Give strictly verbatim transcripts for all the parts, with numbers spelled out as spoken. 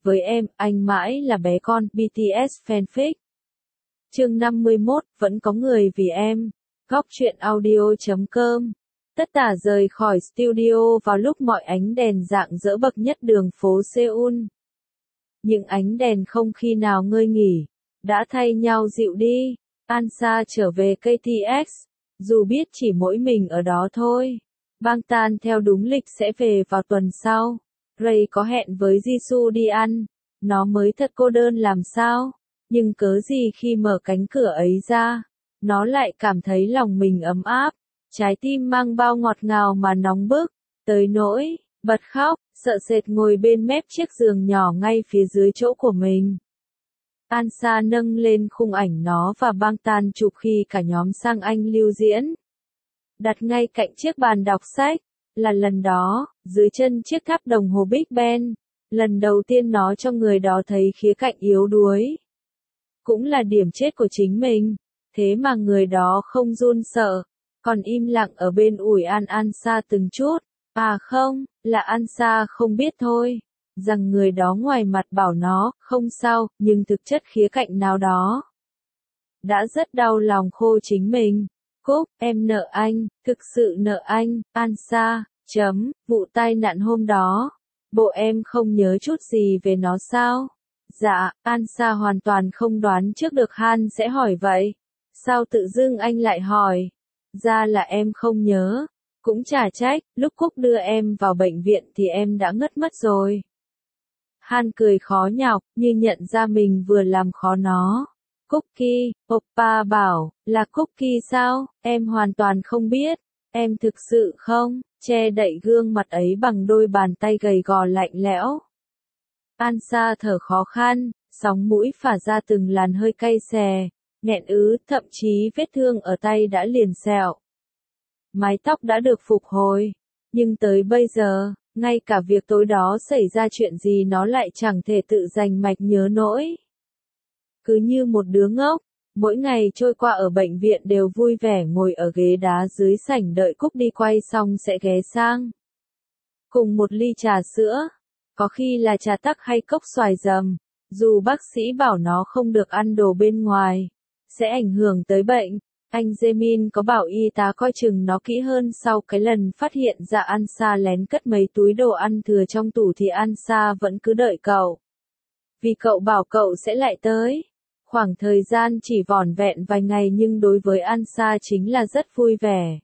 với em, anh mãi là bé con, bê tê ét fanfic. Chương năm mươi mốt, vẫn có người vì em. Góc truyện audio chấm com. Tất tả rời khỏi studio vào lúc mọi ánh đèn rạng rỡ bậc nhất đường phố Seoul. Những ánh đèn không khi nào ngơi nghỉ, đã thay nhau dịu đi. Ansa trở về ca tê ích, dù biết chỉ mỗi mình ở đó thôi. Bangtan theo đúng lịch sẽ về vào tuần sau. Ray có hẹn với Jisoo đi ăn, nó mới thật cô đơn làm sao, nhưng cớ gì khi mở cánh cửa ấy ra, nó lại cảm thấy lòng mình ấm áp, trái tim mang bao ngọt ngào mà nóng bức, tới nỗi, bật khóc, sợ sệt ngồi bên mép chiếc giường nhỏ ngay phía dưới chỗ của mình. Ansa nâng lên khung ảnh nó và Bangtan chụp khi cả nhóm sang Anh lưu diễn. Đặt ngay cạnh chiếc bàn đọc sách, là lần đó, dưới chân chiếc tháp đồng hồ Big Ben, lần đầu tiên nó cho người đó thấy khía cạnh yếu đuối. Cũng là điểm chết của chính mình, thế mà người đó không run sợ, còn im lặng ở bên ủi an Ansa từng chút. À không, là Ansa không biết thôi, rằng người đó ngoài mặt bảo nó, không sao, nhưng thực chất khía cạnh nào đó đã rất đau lòng khô chính mình. Cúc, em nợ anh, thực sự nợ anh, Ansa, chấm, vụ tai nạn hôm đó. Bộ em không nhớ chút gì về nó sao? Dạ, Ansa hoàn toàn không đoán trước được Han sẽ hỏi vậy. Sao tự dưng anh lại hỏi? Ra là em không nhớ. Cũng chả trách, lúc Cúc đưa em vào bệnh viện thì em đã ngất mất rồi. Han cười khó nhọc, như nhận ra mình vừa làm khó nó. Cookie, Oppa bảo, là Cookie sao, em hoàn toàn không biết, em thực sự không, che đậy gương mặt ấy bằng đôi bàn tay gầy gò lạnh lẽo. Ansa thở khó khăn, sóng mũi phả ra từng làn hơi cay xè, nghẹn ứ, thậm chí vết thương ở tay đã liền sẹo. Mái tóc đã được phục hồi, nhưng tới bây giờ, ngay cả việc tối đó xảy ra chuyện gì nó lại chẳng thể tự dành mạch nhớ nổi. Cứ như một đứa ngốc, mỗi ngày trôi qua ở bệnh viện đều vui vẻ ngồi ở ghế đá dưới sảnh đợi Cúc đi quay xong sẽ ghé sang. Cùng một ly trà sữa, có khi là trà tắc hay cốc xoài dầm, dù bác sĩ bảo nó không được ăn đồ bên ngoài, sẽ ảnh hưởng tới bệnh. Anh Jaemin có bảo y tá coi chừng nó kỹ hơn sau cái lần phát hiện ra Ansa lén cất mấy túi đồ ăn thừa trong tủ thì Ansa vẫn cứ đợi cậu. Vì cậu bảo cậu sẽ lại tới. Khoảng thời gian chỉ vỏn vẹn vài ngày nhưng đối với Ansa chính là rất vui vẻ.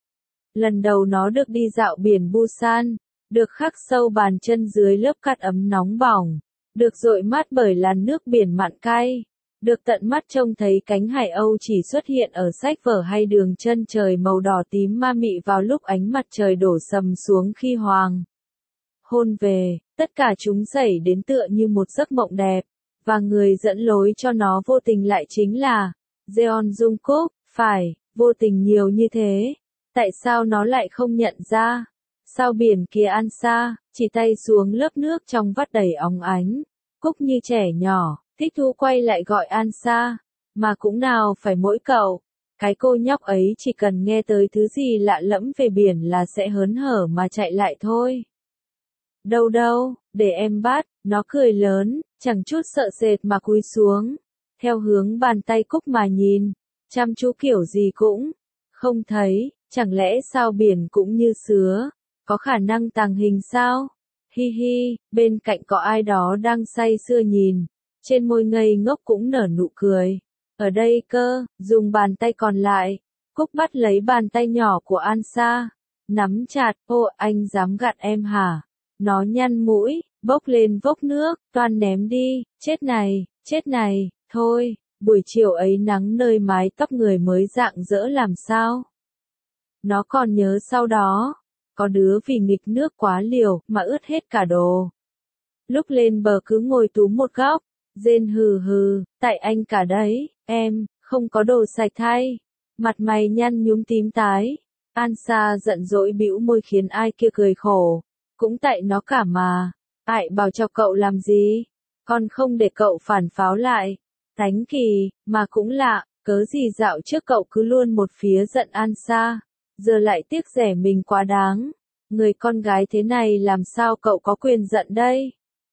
Lần đầu nó được đi dạo biển Busan, được khắc sâu bàn chân dưới lớp cát ấm nóng bỏng, được dội mát bởi làn nước biển mặn cay, được tận mắt trông thấy cánh hải âu chỉ xuất hiện ở sách vở hay đường chân trời màu đỏ tím ma mị vào lúc ánh mặt trời đổ sầm xuống khi hoàng hôn về, tất cả chúng xảy đến tựa như một giấc mộng đẹp. Và người dẫn lối cho nó vô tình lại chính là Jeon Jungkook, phải, vô tình nhiều như thế. Tại sao nó lại không nhận ra? Sao biển kia Ansa, chỉ tay xuống lớp nước trong vắt đầy óng ánh. Cúc như trẻ nhỏ, thích thú quay lại gọi Ansa, mà cũng nào phải mỗi cậu. Cái cô nhóc ấy chỉ cần nghe tới thứ gì lạ lẫm về biển là sẽ hớn hở mà chạy lại thôi. Đâu đâu, để em bắt, nó cười lớn, chẳng chút sợ sệt mà cúi xuống, theo hướng bàn tay Cúc mà nhìn, chăm chú kiểu gì cũng không thấy, chẳng lẽ sao biển cũng như sứa, có khả năng tàng hình sao? Hi hi, bên cạnh có ai đó đang say sưa nhìn, trên môi ngây ngốc cũng nở nụ cười. Ở đây cơ, dùng bàn tay còn lại, Cúc bắt lấy bàn tay nhỏ của Ansa, nắm chặt, ô anh dám gạt em hả? Nó nhăn mũi, bốc lên vốc nước, toan ném đi, chết này, chết này, thôi, buổi chiều ấy nắng nơi mái tóc người mới rạng rỡ làm sao. Nó còn nhớ sau đó, có đứa vì nghịch nước quá liều mà ướt hết cả đồ. Lúc lên bờ cứ ngồi túm một góc, rên hừ hừ, tại anh cả đấy, em, không có đồ sạch thay. Mặt mày nhăn nhúm tím tái, Ansa giận dỗi bĩu môi khiến ai kia cười khổ. Cũng tại nó cả mà, ai bảo cho cậu làm gì, con không để cậu phản pháo lại, tánh kỳ, mà cũng lạ, cớ gì dạo trước cậu cứ luôn một phía giận Ansa, giờ lại tiếc rẻ mình quá đáng, người con gái thế này làm sao cậu có quyền giận đây?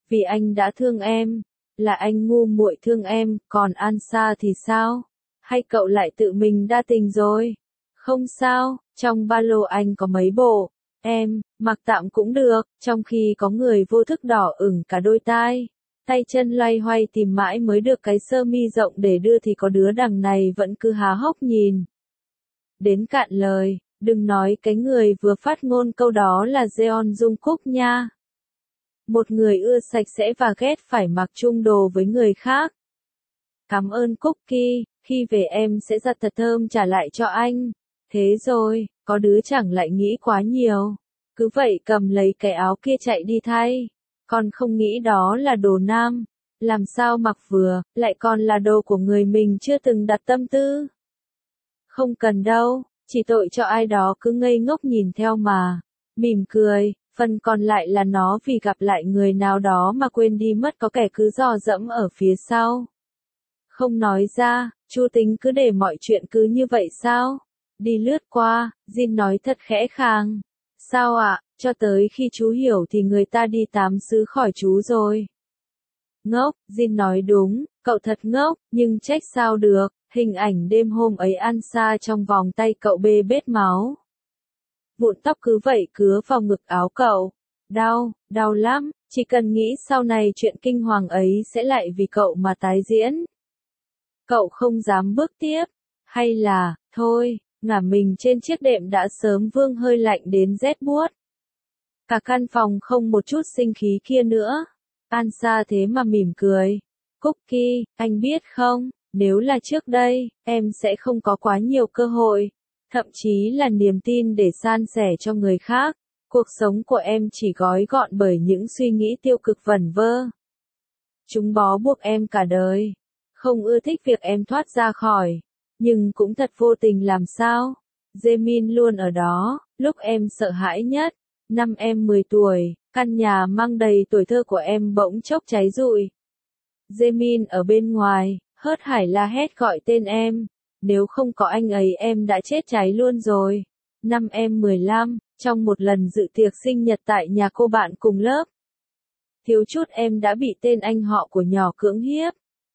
vì anh đã thương em, là anh ngu muội thương em, còn Ansa thì sao? Hay cậu lại tự mình đa tình rồi? Không sao, trong ba lô anh có mấy bộ, em, mặc tạm cũng được, trong khi có người vô thức đỏ ửng cả đôi tai. Tay chân loay hoay tìm mãi mới được cái sơ mi rộng để đưa thì có đứa đằng này vẫn cứ há hốc nhìn. Đến cạn lời, đừng nói cái người vừa phát ngôn câu đó là Jeon Jungkook nha. Một người ưa sạch sẽ và ghét phải mặc chung đồ với người khác. Cảm ơn Cookie, khi về em sẽ giặt thật thơm trả lại cho anh. Thế rồi, có đứa chẳng lại nghĩ quá nhiều. Cứ vậy cầm lấy cái áo kia chạy đi thay. Còn không nghĩ đó là đồ nam. Làm sao mặc vừa, lại còn là đồ của người mình chưa từng đặt tâm tư. Không cần đâu, chỉ tội cho ai đó cứ ngây ngốc nhìn theo mà. Mỉm cười, phần còn lại là nó vì gặp lại người nào đó mà quên đi mất có kẻ cứ dò dẫm ở phía sau. Không nói ra, Chu tính cứ để mọi chuyện cứ như vậy sao? Đi lướt qua, Jin nói thật khẽ khàng. Sao ạ, cho tới khi chú hiểu thì người ta đi tám xứ khỏi chú rồi. Ngốc, Jin nói đúng, cậu thật ngốc, nhưng trách sao được, hình ảnh đêm hôm ấy Ansa trong vòng tay cậu bê bết máu. Vụn tóc cứ vậy cứa vào ngực áo cậu. Đau, đau lắm, chỉ cần nghĩ sau này chuyện kinh hoàng ấy sẽ lại vì cậu mà tái diễn. Cậu không dám bước tiếp, hay là, thôi, ngả mình trên chiếc đệm đã sớm vương hơi lạnh đến rét buốt. Cả căn phòng không một chút sinh khí kia nữa. Ansa thế mà mỉm cười. Cookie, anh biết không, nếu là trước đây, em sẽ không có quá nhiều cơ hội, thậm chí là niềm tin để san sẻ cho người khác. Cuộc sống của em chỉ gói gọn bởi những suy nghĩ tiêu cực vẩn vơ. Chúng bó buộc em cả đời. Không ưa thích việc em thoát ra khỏi, nhưng cũng thật vô tình làm sao. Jaemin luôn ở đó, lúc em sợ hãi nhất. Năm em mười tuổi, căn nhà mang đầy tuổi thơ của em bỗng chốc cháy rụi. Jaemin ở bên ngoài, hớt hải la hét gọi tên em. Nếu không có anh ấy em đã chết cháy luôn rồi. Năm em mười lăm, trong một lần dự tiệc sinh nhật tại nhà cô bạn cùng lớp. Thiếu chút em đã bị tên anh họ của nhỏ cưỡng hiếp.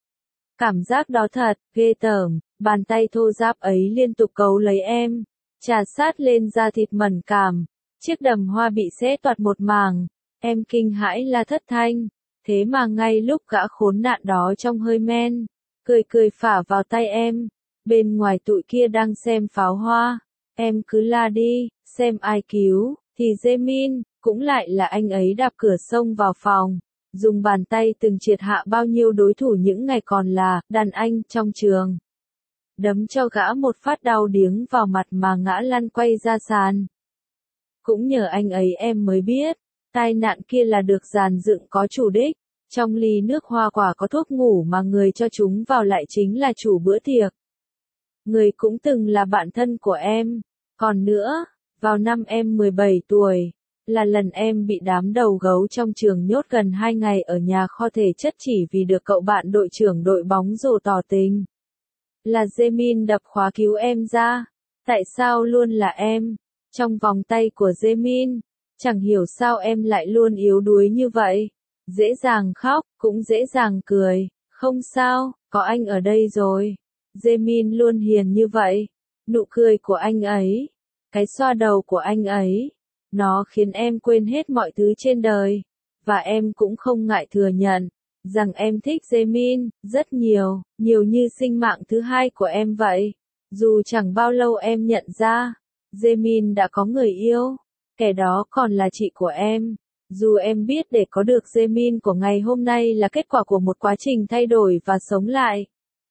Cảm giác đó thật, ghê tởm, bàn tay thô ráp ấy liên tục cấu lấy em, chà sát lên da thịt mẩn cảm, chiếc đầm hoa bị xé toạc một mảng, em kinh hãi la thất thanh, thế mà ngay lúc gã khốn nạn đó trong hơi men, cười cười phả vào tay em, bên ngoài tụi kia đang xem pháo hoa, em cứ la đi, xem ai cứu, thì Jaemin, cũng lại là anh ấy đạp cửa xông vào phòng. Dùng bàn tay từng triệt hạ bao nhiêu đối thủ những ngày còn là đàn anh trong trường. Đấm cho gã một phát đau điếng vào mặt mà ngã lăn quay ra sàn. Cũng nhờ anh ấy em mới biết, tai nạn kia là được dàn dựng có chủ đích. Trong ly nước hoa quả có thuốc ngủ mà người cho chúng vào lại chính là chủ bữa tiệc. Người cũng từng là bạn thân của em. Còn nữa, vào năm em mười bảy tuổi, là lần em bị đám đầu gấu trong trường nhốt gần hai ngày ở nhà kho thể chất chỉ vì được cậu bạn đội trưởng đội bóng rổ tỏ tình. Là Jaemin đập khóa cứu em ra. Tại sao luôn là em? Trong vòng tay của Jaemin, chẳng hiểu sao em lại luôn yếu đuối như vậy. Dễ dàng khóc, cũng dễ dàng cười. Không sao, có anh ở đây rồi. Jaemin luôn hiền như vậy. Nụ cười của anh ấy, cái xoa đầu của anh ấy, nó khiến em quên hết mọi thứ trên đời. Và em cũng không ngại thừa nhận rằng em thích Jaemin rất nhiều, nhiều như sinh mạng thứ hai của em vậy. Dù chẳng bao lâu em nhận ra, Jaemin đã có người yêu, kẻ đó còn là chị của em. Dù em biết để có được Jaemin của ngày hôm nay là kết quả của một quá trình thay đổi và sống lại.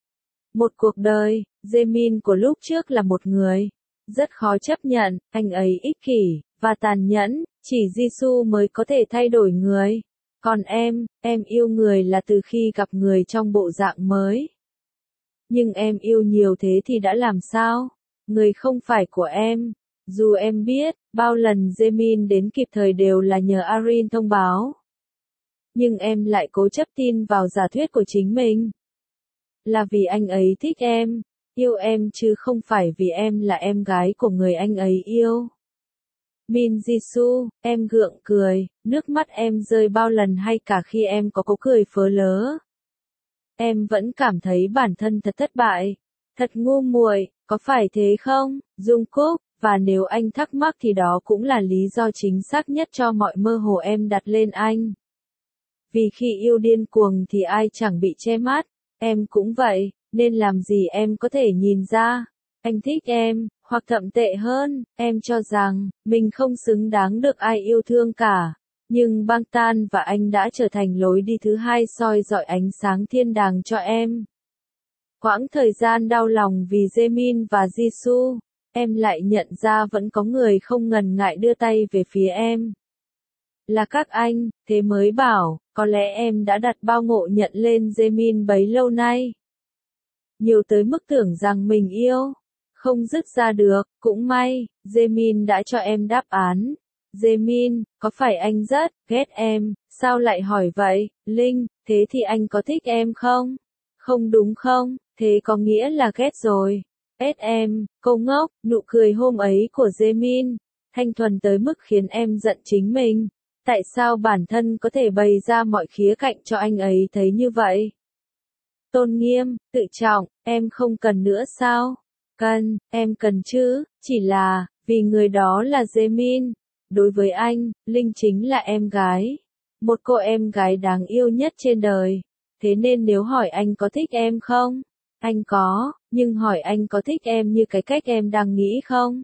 Một cuộc đời, Jaemin của lúc trước là một người rất khó chấp nhận, anh ấy ích kỷ và tàn nhẫn, chỉ Jisoo mới có thể thay đổi người. Còn em, em yêu người là từ khi gặp người trong bộ dạng mới. Nhưng em yêu nhiều thế thì đã làm sao? Người không phải của em. Dù em biết, bao lần Jaemin đến kịp thời đều là nhờ Arin thông báo. Nhưng em lại cố chấp tin vào giả thuyết của chính mình. Là vì anh ấy thích em, yêu em chứ không phải vì em là em gái của người anh ấy yêu. Min Jisoo, em gượng cười, nước mắt em rơi bao lần hay cả khi em có cố cười phớ lớ. Em vẫn cảm thấy bản thân thật thất bại, thật ngu muội, có phải thế không, Jungkook? Và nếu anh thắc mắc thì đó cũng là lý do chính xác nhất cho mọi mơ hồ em đặt lên anh. Vì khi yêu điên cuồng thì ai chẳng bị che mắt, em cũng vậy, nên làm gì em có thể nhìn ra. Anh thích em, hoặc thậm tệ hơn, em cho rằng, mình không xứng đáng được ai yêu thương cả. Nhưng Bangtan và anh đã trở thành lối đi thứ hai soi rọi ánh sáng thiên đàng cho em. Quãng thời gian đau lòng vì Jaemin và Jisoo, em lại nhận ra vẫn có người không ngần ngại đưa tay về phía em. Là các anh, thế mới bảo, có lẽ em đã đặt bao ngộ nhận lên Jaemin bấy lâu nay. Nhiều tới mức tưởng rằng mình yêu, không dứt ra được, cũng may, Jaemin đã cho em đáp án. Jaemin, có phải anh rất ghét em, sao lại hỏi vậy, Linh, thế thì anh có thích em không? Không đúng không, thế có nghĩa là ghét rồi. Ết em, cô ngốc, nụ cười hôm ấy của Jaemin, thanh thuần tới mức khiến em giận chính mình. Tại sao bản thân có thể bày ra mọi khía cạnh cho anh ấy thấy như vậy? Tôn nghiêm, tự trọng, em không cần nữa sao? Cần, em cần chứ, chỉ là, vì người đó là Jaemin. Đối với anh, Linh chính là em gái. Một cô em gái đáng yêu nhất trên đời. Thế nên nếu hỏi anh có thích em không? Anh có, nhưng hỏi anh có thích em như cái cách em đang nghĩ không?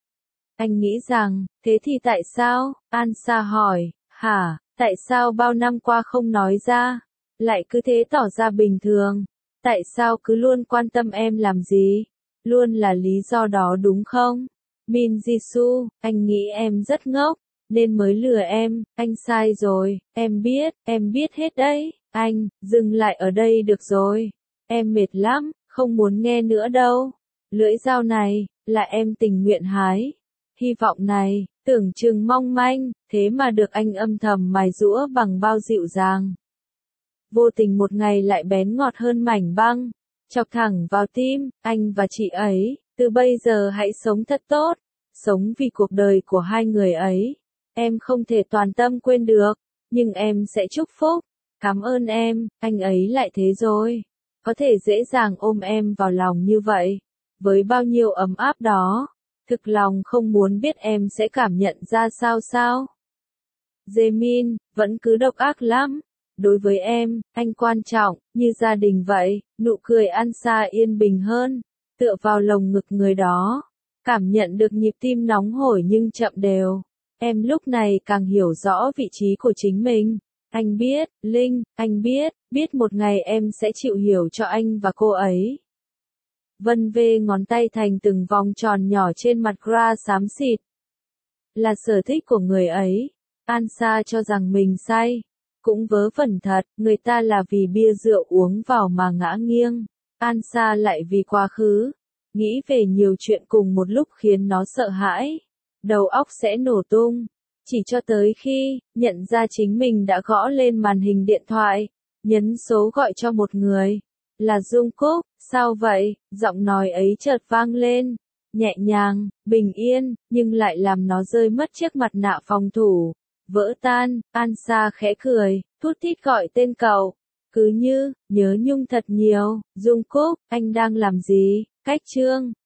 Anh nghĩ rằng, thế thì tại sao? Ansa hỏi, hả, tại sao bao năm qua không nói ra? Lại cứ thế tỏ ra bình thường. Tại sao cứ luôn quan tâm em làm gì? Luôn là lý do đó đúng không? Min Jisoo, anh nghĩ em rất ngốc, nên mới lừa em, anh sai rồi, em biết, em biết hết đấy, anh, dừng lại ở đây được rồi. Em mệt lắm, không muốn nghe nữa đâu. Lưỡi dao này, là em tình nguyện hái. Hy vọng này, tưởng chừng mong manh, thế mà được anh âm thầm mài giũa bằng bao dịu dàng. Vô tình một ngày lại bén ngọt hơn mảnh băng, chọc thẳng vào tim, anh và chị ấy, từ bây giờ hãy sống thật tốt, sống vì cuộc đời của hai người ấy. Em không thể toàn tâm quên được, nhưng em sẽ chúc phúc. Cảm ơn em, anh ấy lại thế rồi. Có thể dễ dàng ôm em vào lòng như vậy, với bao nhiêu ấm áp đó. Thực lòng không muốn biết em sẽ cảm nhận ra sao sao. Jaemin, vẫn cứ độc ác lắm. Đối với em, anh quan trọng, như gia đình vậy, nụ cười Ansa yên bình hơn, tựa vào lồng ngực người đó. Cảm nhận được nhịp tim nóng hổi nhưng chậm đều. Em lúc này càng hiểu rõ vị trí của chính mình. Anh biết, Linh, anh biết, biết một ngày em sẽ chịu hiểu cho anh và cô ấy. Vân vê ngón tay thành từng vòng tròn nhỏ trên mặt Gra xám xịt. Là sở thích của người ấy. Ansa cho rằng mình say. Cũng vớ vẩn thật, người ta là vì bia rượu uống vào mà ngã nghiêng. Ansa lại vì quá khứ. Nghĩ về nhiều chuyện cùng một lúc khiến nó sợ hãi. Đầu óc sẽ nổ tung. Chỉ cho tới khi, nhận ra chính mình đã gõ lên màn hình điện thoại. Nhấn số gọi cho một người. Là Jungkook, sao vậy? Giọng nói ấy chợt vang lên. Nhẹ nhàng, bình yên, nhưng lại làm nó rơi mất chiếc mặt nạ phòng thủ. Vỡ tan, Ansa khẽ cười, thút thít gọi tên cậu. Cứ như, nhớ nhung thật nhiều, Jungkook, anh đang làm gì? Cách chương.